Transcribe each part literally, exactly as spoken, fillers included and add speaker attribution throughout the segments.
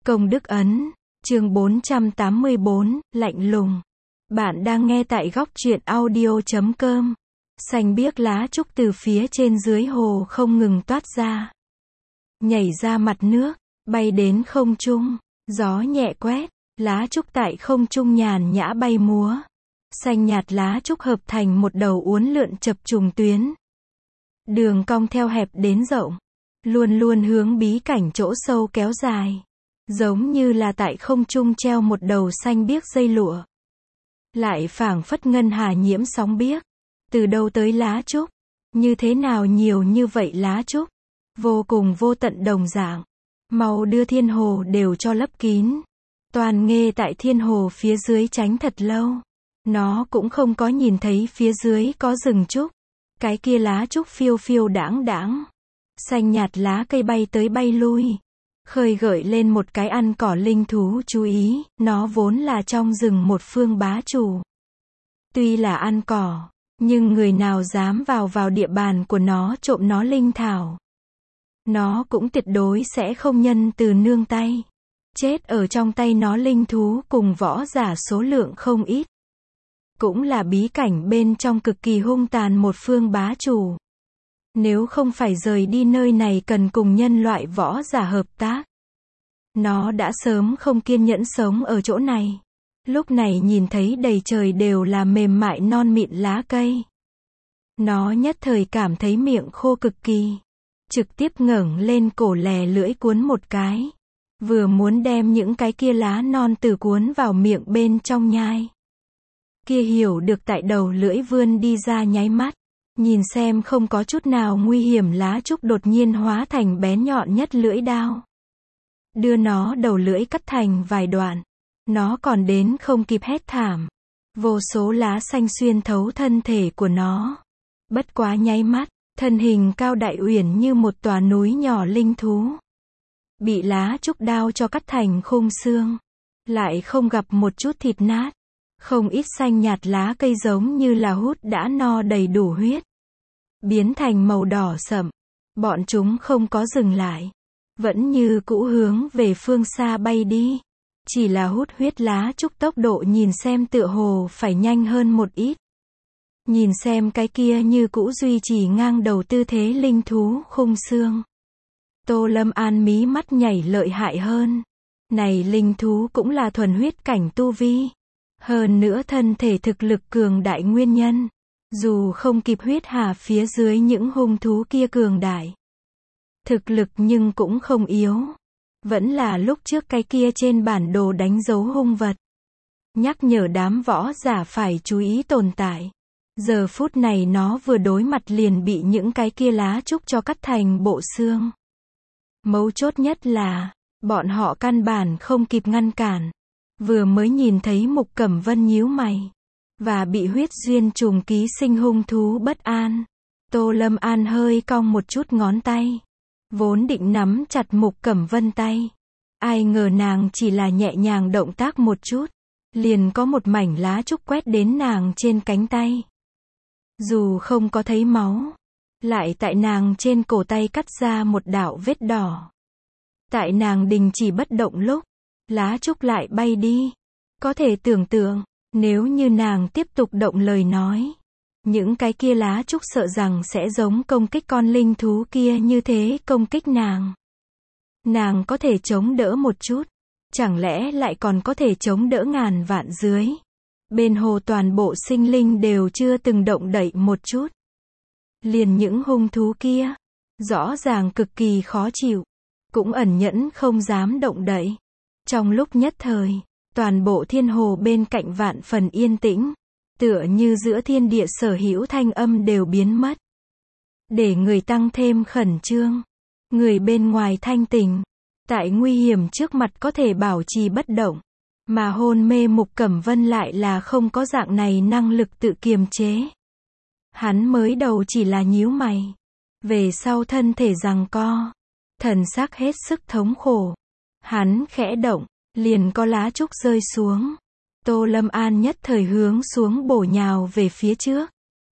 Speaker 1: Công đức ấn, chương bốn trăm tám mươi bốn, lạnh lùng. Bạn đang nghe tại góc truyện audio chấm com. Xanh biếc lá trúc từ phía trên dưới hồ không ngừng toát ra. Nhảy ra mặt nước, bay đến không trung. Gió nhẹ quét, lá trúc tại không trung nhàn nhã bay múa. Xanh nhạt lá trúc hợp thành một đầu uốn lượn chập trùng tuyến. Đường cong theo hẹp đến rộng, luôn luôn hướng bí cảnh chỗ sâu kéo dài. Giống như là tại không trung treo một đầu xanh biếc dây lụa. Lại phảng phất ngân hà nhiễm sóng biếc. Từ đâu tới lá trúc? Như thế nào nhiều như vậy lá trúc? Vô cùng vô tận đồng dạng. Mau đưa thiên hồ đều cho lấp kín. Toàn nghe tại thiên hồ phía dưới tránh thật lâu. Nó cũng không có nhìn thấy phía dưới có rừng trúc. Cái kia lá trúc phiêu phiêu đãng đãng. Xanh nhạt lá cây bay tới bay lui. Khơi gợi lên một cái ăn cỏ linh thú chú ý, nó vốn là trong rừng một phương bá chủ. Tuy là ăn cỏ, nhưng người nào dám vào vào địa bàn của nó trộm nó linh thảo. Nó cũng tuyệt đối sẽ không nhân từ nương tay. Chết ở trong tay nó linh thú cùng võ giả số lượng không ít. Cũng là bí cảnh bên trong cực kỳ hung tàn một phương bá chủ. Nếu không phải rời đi nơi này cần cùng nhân loại võ giả hợp tác. Nó đã sớm không kiên nhẫn sống ở chỗ này. Lúc này nhìn thấy đầy trời đều là mềm mại non mịn lá cây. Nó nhất thời cảm thấy miệng khô cực kỳ. Trực tiếp ngẩng lên cổ lè lưỡi cuốn một cái. Vừa muốn đem những cái kia lá non từ cuốn vào miệng bên trong nhai. Kia hiểu được tại đầu lưỡi vươn đi ra nháy mắt. Nhìn xem không có chút nào nguy hiểm lá trúc đột nhiên hóa thành bén nhọn nhất lưỡi đao. Đưa nó đầu lưỡi cắt thành vài đoạn. Nó còn đến không kịp hét thảm. Vô số lá xanh xuyên thấu thân thể của nó. Bất quá nháy mắt, thân hình cao đại uyển như một tòa núi nhỏ linh thú. Bị lá trúc đao cho cắt thành khung xương. Lại không gặp một chút thịt nát. Không ít xanh nhạt lá cây giống như là hút đã no đầy đủ huyết. Biến thành màu đỏ sậm. Bọn chúng không có dừng lại. Vẫn như cũ hướng về phương xa bay đi. Chỉ là hút huyết lá trúc tốc độ nhìn xem tựa hồ phải nhanh hơn một ít. Nhìn xem cái kia như cũ duy trì ngang đầu tư thế linh thú khung xương. Tô Lâm An mí mắt nhảy lợi hại hơn. Này linh thú cũng là thuần huyết cảnh tu vi. Hơn nữa thân thể thực lực cường đại nguyên nhân. Dù không kịp huyết hà phía dưới những hung thú kia cường đại. Thực lực nhưng cũng không yếu. Vẫn là lúc trước cái kia trên bản đồ đánh dấu hung vật. Nhắc nhở đám võ giả phải chú ý tồn tại. Giờ phút này nó vừa đối mặt liền bị những cái kia lá trúc cho cắt thành bộ xương. Mấu chốt nhất là, bọn họ căn bản không kịp ngăn cản. Vừa mới nhìn thấy Mục Cẩm Vân nhíu mày. Và bị huyết duyên trùng ký sinh hung thú bất an. Tô Lâm An hơi cong một chút ngón tay. Vốn định nắm chặt Mục Cẩm Vân tay. Ai ngờ nàng chỉ là nhẹ nhàng động tác một chút. Liền có một mảnh lá trúc quét đến nàng trên cánh tay. Dù không có thấy máu. Lại tại nàng trên cổ tay cắt ra một đạo vết đỏ. Tại nàng đình chỉ bất động lúc. Lá trúc lại bay đi. Có thể tưởng tượng. Nếu như nàng tiếp tục động lời nói. Những cái kia lá trúc sợ rằng sẽ giống công kích con linh thú kia như thế công kích nàng. Nàng có thể chống đỡ một chút. Chẳng lẽ lại còn có thể chống đỡ ngàn vạn dưới. Bên hồ toàn bộ sinh linh đều chưa từng động đậy một chút. Liền những hung thú kia. Rõ ràng cực kỳ khó chịu. Cũng ẩn nhẫn không dám động đậy. Trong lúc nhất thời. Toàn bộ thiên hồ bên cạnh vạn phần yên tĩnh. Tựa như giữa thiên địa sở hữu thanh âm đều biến mất. Để người tăng thêm khẩn trương. Người bên ngoài thanh tình. Tại nguy hiểm trước mặt có thể bảo trì bất động. Mà hôn mê Mục Cẩm Vân lại là không có dạng này năng lực tự kiềm chế. Hắn mới đầu chỉ là nhíu mày. Về sau thân thể giằng co. Thần sắc hết sức thống khổ. Hắn khẽ động. Liền có lá trúc rơi xuống. Tô Lâm An nhất thời hướng xuống bổ nhào về phía trước.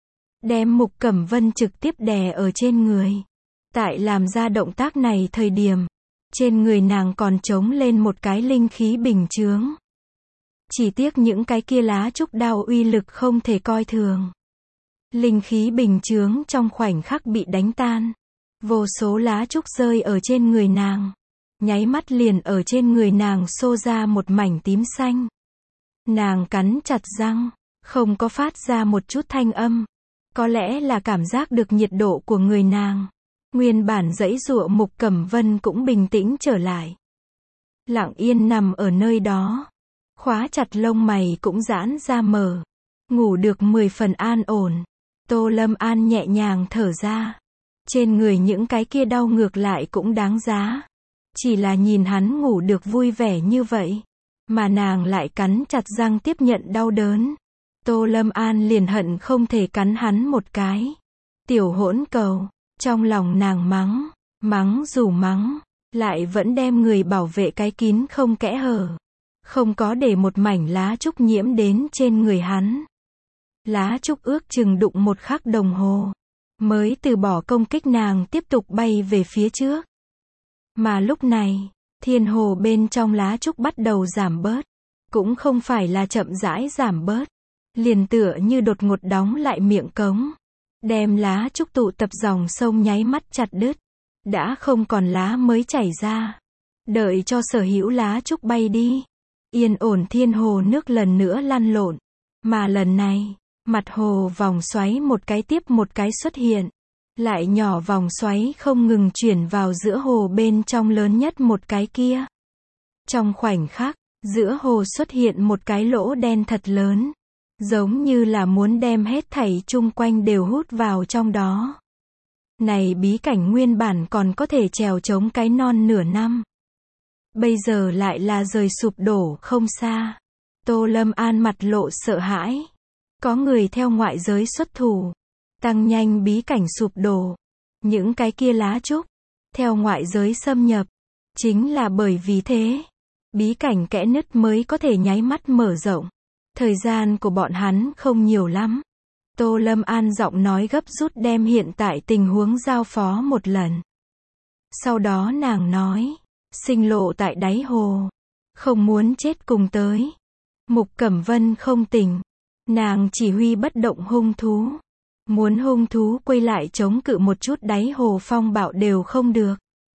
Speaker 1: Đem Mục Cẩm Vân trực tiếp đè ở trên người. Tại làm ra động tác này thời điểm. Trên người nàng còn trống lên một cái linh khí bình chướng. Chỉ tiếc những cái kia lá trúc đao uy lực không thể coi thường. Linh khí bình chướng trong khoảnh khắc bị đánh tan. Vô số lá trúc rơi ở trên người nàng. Nháy mắt liền ở trên người nàng xô ra một mảnh tím xanh. Nàng cắn chặt răng, không có phát ra một chút thanh âm. Có lẽ là cảm giác được nhiệt độ của người nàng. Nguyên bản giãy giụa Mục Cẩm Vân cũng bình tĩnh trở lại. Lặng yên nằm ở nơi đó. Khóa chặt lông mày cũng giãn ra mở. Ngủ được mười phần an ổn. Tô Lâm An nhẹ nhàng thở ra. Trên người những cái kia đau ngược lại cũng đáng giá. Chỉ là nhìn hắn ngủ được vui vẻ như vậy. Mà nàng lại cắn chặt răng tiếp nhận đau đớn. Tô Lâm An liền hận không thể cắn hắn một cái. Tiểu hỗn cầu. Trong lòng nàng mắng. Mắng dù mắng. Lại vẫn đem người bảo vệ cái kín không kẽ hở. Không có để một mảnh lá trúc nhiễm đến trên người hắn. Lá trúc ước chừng đụng một khắc đồng hồ. Mới từ bỏ công kích nàng tiếp tục bay về phía trước. Mà lúc này, thiên hồ bên trong lá trúc bắt đầu giảm bớt. Cũng không phải là chậm rãi giảm bớt. Liền tựa như đột ngột đóng lại miệng cống. Đem lá trúc tụ tập dòng sông nháy mắt chặt đứt. Đã không còn lá mới chảy ra. Đợi cho sở hữu lá trúc bay đi. Yên ổn thiên hồ nước lần nữa lăn lộn. Mà lần này, mặt hồ vòng xoáy một cái tiếp một cái xuất hiện. Lại nhỏ vòng xoáy không ngừng chuyển vào giữa hồ bên trong lớn nhất một cái kia. Trong khoảnh khắc, giữa hồ xuất hiện một cái lỗ đen thật lớn. Giống như là muốn đem hết thảy chung quanh đều hút vào trong đó. Này bí cảnh nguyên bản còn có thể trèo chống cái non nửa năm. Bây giờ lại là rời sụp đổ không xa. Tô Lâm An mặt lộ sợ hãi. Có người theo ngoại giới xuất thủ. Tăng nhanh bí cảnh sụp đổ. Những cái kia lá trúc. Theo ngoại giới xâm nhập. Chính là bởi vì thế. Bí cảnh kẽ nứt mới có thể nháy mắt mở rộng. Thời gian của bọn hắn không nhiều lắm. Tô Lâm An giọng nói gấp rút đem hiện tại tình huống giao phó một lần. Sau đó nàng nói. Sinh lộ tại đáy hồ. Không muốn chết cùng tới. Mục Cẩm Vân không tỉnh. Nàng chỉ huy bất động hung thú. Muốn hung thú quay lại chống cự một chút đáy hồ phong bạo đều không được.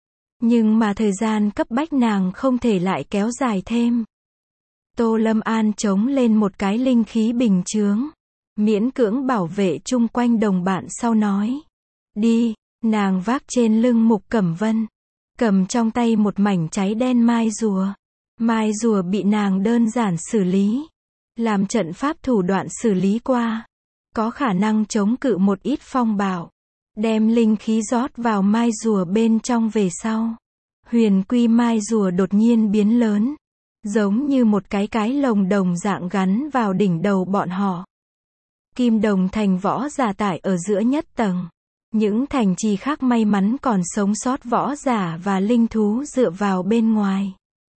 Speaker 1: Nhưng mà thời gian cấp bách nàng không thể lại kéo dài thêm. Tô Lâm An chống lên một cái linh khí bình chướng. Miễn cưỡng bảo vệ chung quanh đồng bạn sau nói. Đi, nàng vác trên lưng Mục Cẩm Vân. Cầm trong tay một mảnh cháy đen mai rùa. Mai rùa bị nàng đơn giản xử lý. Làm trận pháp thủ đoạn xử lý qua. Có khả năng chống cự một ít phong bạo. Đem linh khí rót vào mai rùa bên trong về sau. Huyền quy mai rùa đột nhiên biến lớn. Giống như một cái cái lồng đồng dạng gắn vào đỉnh đầu bọn họ. Kim đồng thành võ giả tải ở giữa nhất tầng. Những thành trì khác may mắn còn sống sót võ giả và linh thú dựa vào bên ngoài.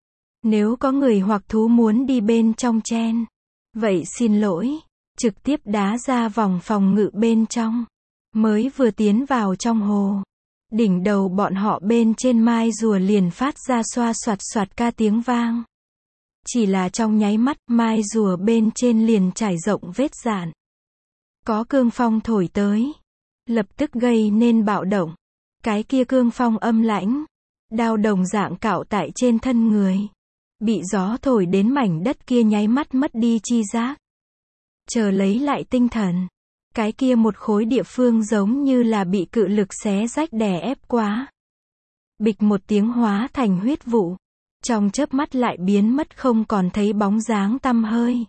Speaker 1: Nếu có người hoặc thú muốn đi bên trong chen. Vậy xin lỗi. Trực tiếp đá ra vòng phòng ngự bên trong. Mới vừa tiến vào trong hồ. Đỉnh đầu bọn họ bên trên mai rùa liền phát ra xoa xoạt xoạt ca tiếng vang. Chỉ là trong nháy mắt mai rùa bên trên liền trải rộng vết rạn. Có cương phong thổi tới. Lập tức gây nên bạo động. Cái kia cương phong âm lãnh. Đao đồng dạng cạo tại trên thân người. Bị gió thổi đến mảnh đất kia nháy mắt mất đi chi giác. Chờ lấy lại tinh thần. Cái kia một khối địa phương giống như là bị cự lực xé rách đè ép quá. Bịch một tiếng hóa thành huyết vụ. Trong chớp mắt lại biến mất không còn thấy bóng dáng tăm hơi.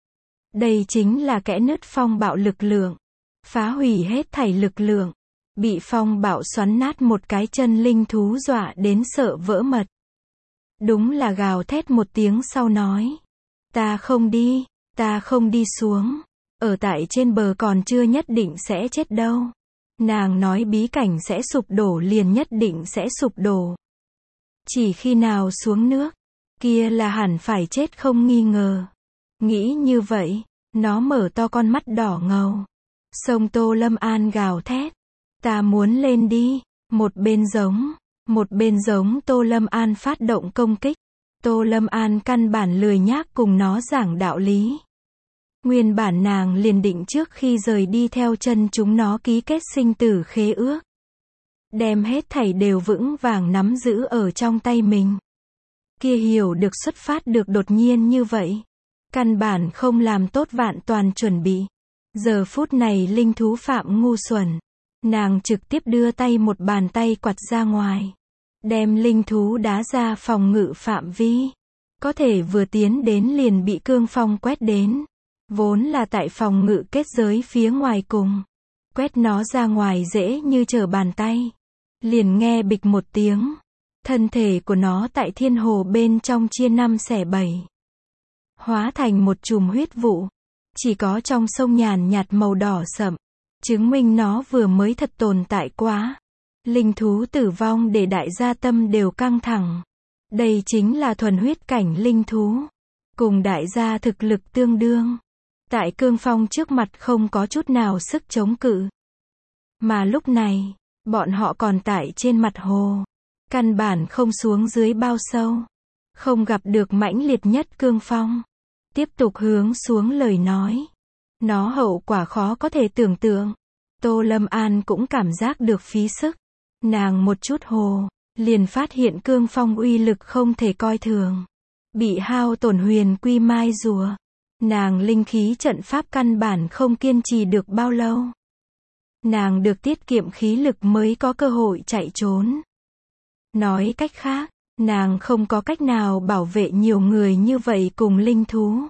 Speaker 1: Đây chính là kẽ nứt phong bạo lực lượng. Phá hủy hết thảy lực lượng. Bị phong bạo xoắn nát một cái chân linh thú dọa đến sợ vỡ mật. Đúng là gào thét một tiếng sau nói. Ta không đi, ta không đi xuống. Ở tại trên bờ còn chưa nhất định sẽ chết đâu. Nàng nói bí cảnh sẽ sụp đổ liền nhất định sẽ sụp đổ. Chỉ khi nào xuống nước, kia là hẳn phải chết không nghi ngờ. Nghĩ như vậy, nó mở to con mắt đỏ ngầu. Sông Tô Lâm An gào thét. Ta muốn lên đi, một bên giống. Một bên giống Tô Lâm An phát động công kích. Tô Lâm An căn bản lười nhác cùng nó giảng đạo lý. Nguyên bản nàng liền định trước khi rời đi theo chân chúng nó ký kết sinh tử khế ước. Đem hết thảy đều vững vàng nắm giữ ở trong tay mình. Kia hiểu được xuất phát được đột nhiên như vậy. Căn bản không làm tốt vạn toàn chuẩn bị. Giờ phút này linh thú phạm ngu xuẩn. Nàng trực tiếp đưa tay một bàn tay quặt ra ngoài. Đem linh thú đá ra phòng ngự phạm vi. Có thể vừa tiến đến liền bị cương phong quét đến. Vốn là tại phòng ngự kết giới phía ngoài cùng. Quét nó ra ngoài dễ như trở bàn tay. Liền nghe bịch một tiếng. Thân thể của nó tại thiên hồ bên trong chia năm xẻ bảy. Hóa thành một chùm huyết vụ. Chỉ có trong sông nhàn nhạt màu đỏ sậm. Chứng minh nó vừa mới thật tồn tại quá. Linh thú tử vong để đại gia tâm đều căng thẳng. Đây chính là thuần huyết cảnh linh thú. Cùng đại gia thực lực tương đương. Tại cương phong trước mặt không có chút nào sức chống cự. Mà lúc này, bọn họ còn tại trên mặt hồ. Căn bản không xuống dưới bao sâu. Không gặp được mãnh liệt nhất cương phong. Tiếp tục hướng xuống lời nói. Nó hậu quả khó có thể tưởng tượng. Tô Lâm An cũng cảm giác được phí sức. Nàng một chút hồ, liền phát hiện cương phong uy lực không thể coi thường. Bị hao tổn huyền quy mai rùa. Nàng linh khí trận pháp căn bản không kiên trì được bao lâu. Nàng được tiết kiệm khí lực mới có cơ hội chạy trốn. Nói cách khác, nàng không có cách nào bảo vệ nhiều người như vậy cùng linh thú.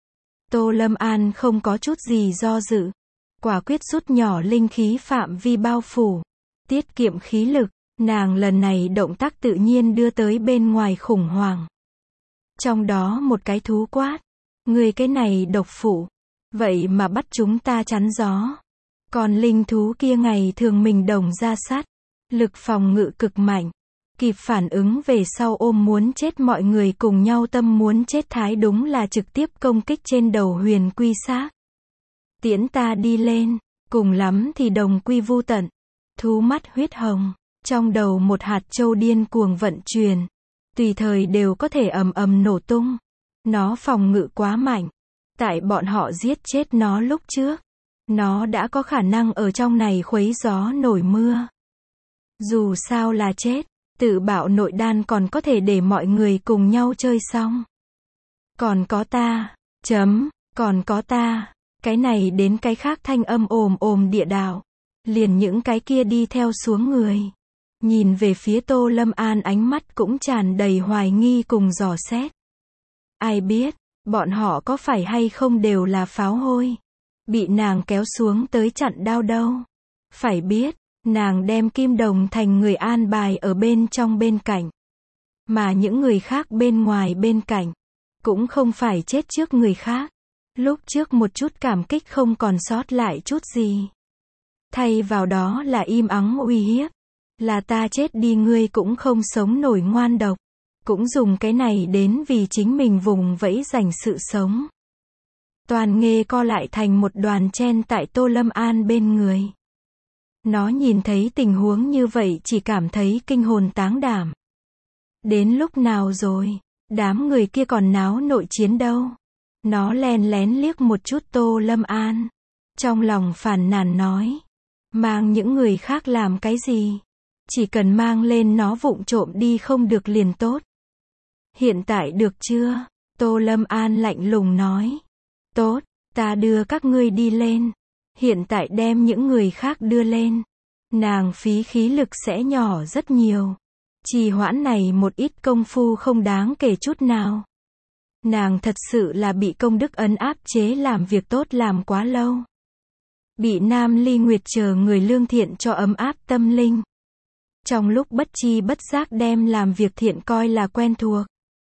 Speaker 1: Tô Lâm An không có chút gì do dự. Quả quyết rút nhỏ linh khí phạm vi bao phủ. Tiết kiệm khí lực, nàng lần này động tác tự nhiên đưa tới bên ngoài khủng hoảng. Trong đó một cái thú quát. Người cái này độc phụ. Vậy mà bắt chúng ta chắn gió. Còn linh thú kia ngày thường mình đồng ra sát. Lực phòng ngự cực mạnh. Kịp phản ứng về sau ôm muốn chết mọi người cùng nhau tâm muốn chết thái đúng là trực tiếp công kích trên đầu huyền quy xác. Tiễn ta đi lên. Cùng lắm thì đồng quy vu tận. Thú mắt huyết hồng. Trong đầu một hạt châu điên cuồng vận chuyển. Tùy thời đều có thể ầm ầm nổ tung. Nó phòng ngự quá mạnh. Tại bọn họ giết chết nó lúc trước. Nó đã có khả năng ở trong này khuấy gió nổi mưa. Dù sao là chết. Tự bạo nội đan còn có thể để mọi người cùng nhau chơi xong. Còn có ta. Chấm. Còn có ta. Cái này đến cái khác thanh âm ồm ồm địa đạo. Liền những cái kia đi theo xuống người. Nhìn về phía Tô Lâm An ánh mắt cũng tràn đầy hoài nghi cùng dò xét. Ai biết, bọn họ có phải hay không đều là pháo hôi. Bị nàng kéo xuống tới chặn đao đâu. Phải biết, nàng đem kim đồng thành người an bài ở bên trong bên cạnh. Mà những người khác bên ngoài bên cạnh. Cũng không phải chết trước người khác. Lúc trước một chút cảm kích không còn sót lại chút gì. Thay vào đó là im ắng uy hiếp. Là ta chết đi ngươi cũng không sống nổi ngoan độc. Cũng dùng cái này đến vì chính mình vùng vẫy giành sự sống. Toàn nghê co lại thành một đoàn chen tại Tô Lâm An bên người. Nó nhìn thấy tình huống như vậy chỉ cảm thấy kinh hồn táng đảm. Đến lúc nào rồi, đám người kia còn náo nội chiến đâu. Nó len lén liếc một chút Tô Lâm An. Trong lòng phàn nàn nói. Mang những người khác làm cái gì? Chỉ cần mang lên nó vụng trộm đi không được liền tốt. Hiện tại được chưa? Tô Lâm An lạnh lùng nói. Tốt, ta đưa các ngươi đi lên. Hiện tại đem những người khác đưa lên. Nàng phí khí lực sẽ nhỏ rất nhiều. Trì hoãn này một ít công phu không đáng kể chút nào. Nàng thật sự là bị công đức ấn áp chế làm việc tốt làm quá lâu. Bị Nam Ly Nguyệt chờ người lương thiện cho ấm áp tâm linh. Trong lúc bất chi bất giác đem làm việc thiện coi là quen thuộc.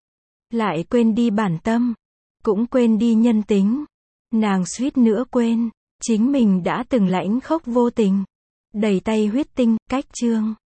Speaker 1: Lại quên đi bản tâm. Cũng quên đi nhân tính. Nàng suýt nữa quên. Chính mình đã từng lãnh khốc vô tình. Đầy tay huyết tinh, cách chương.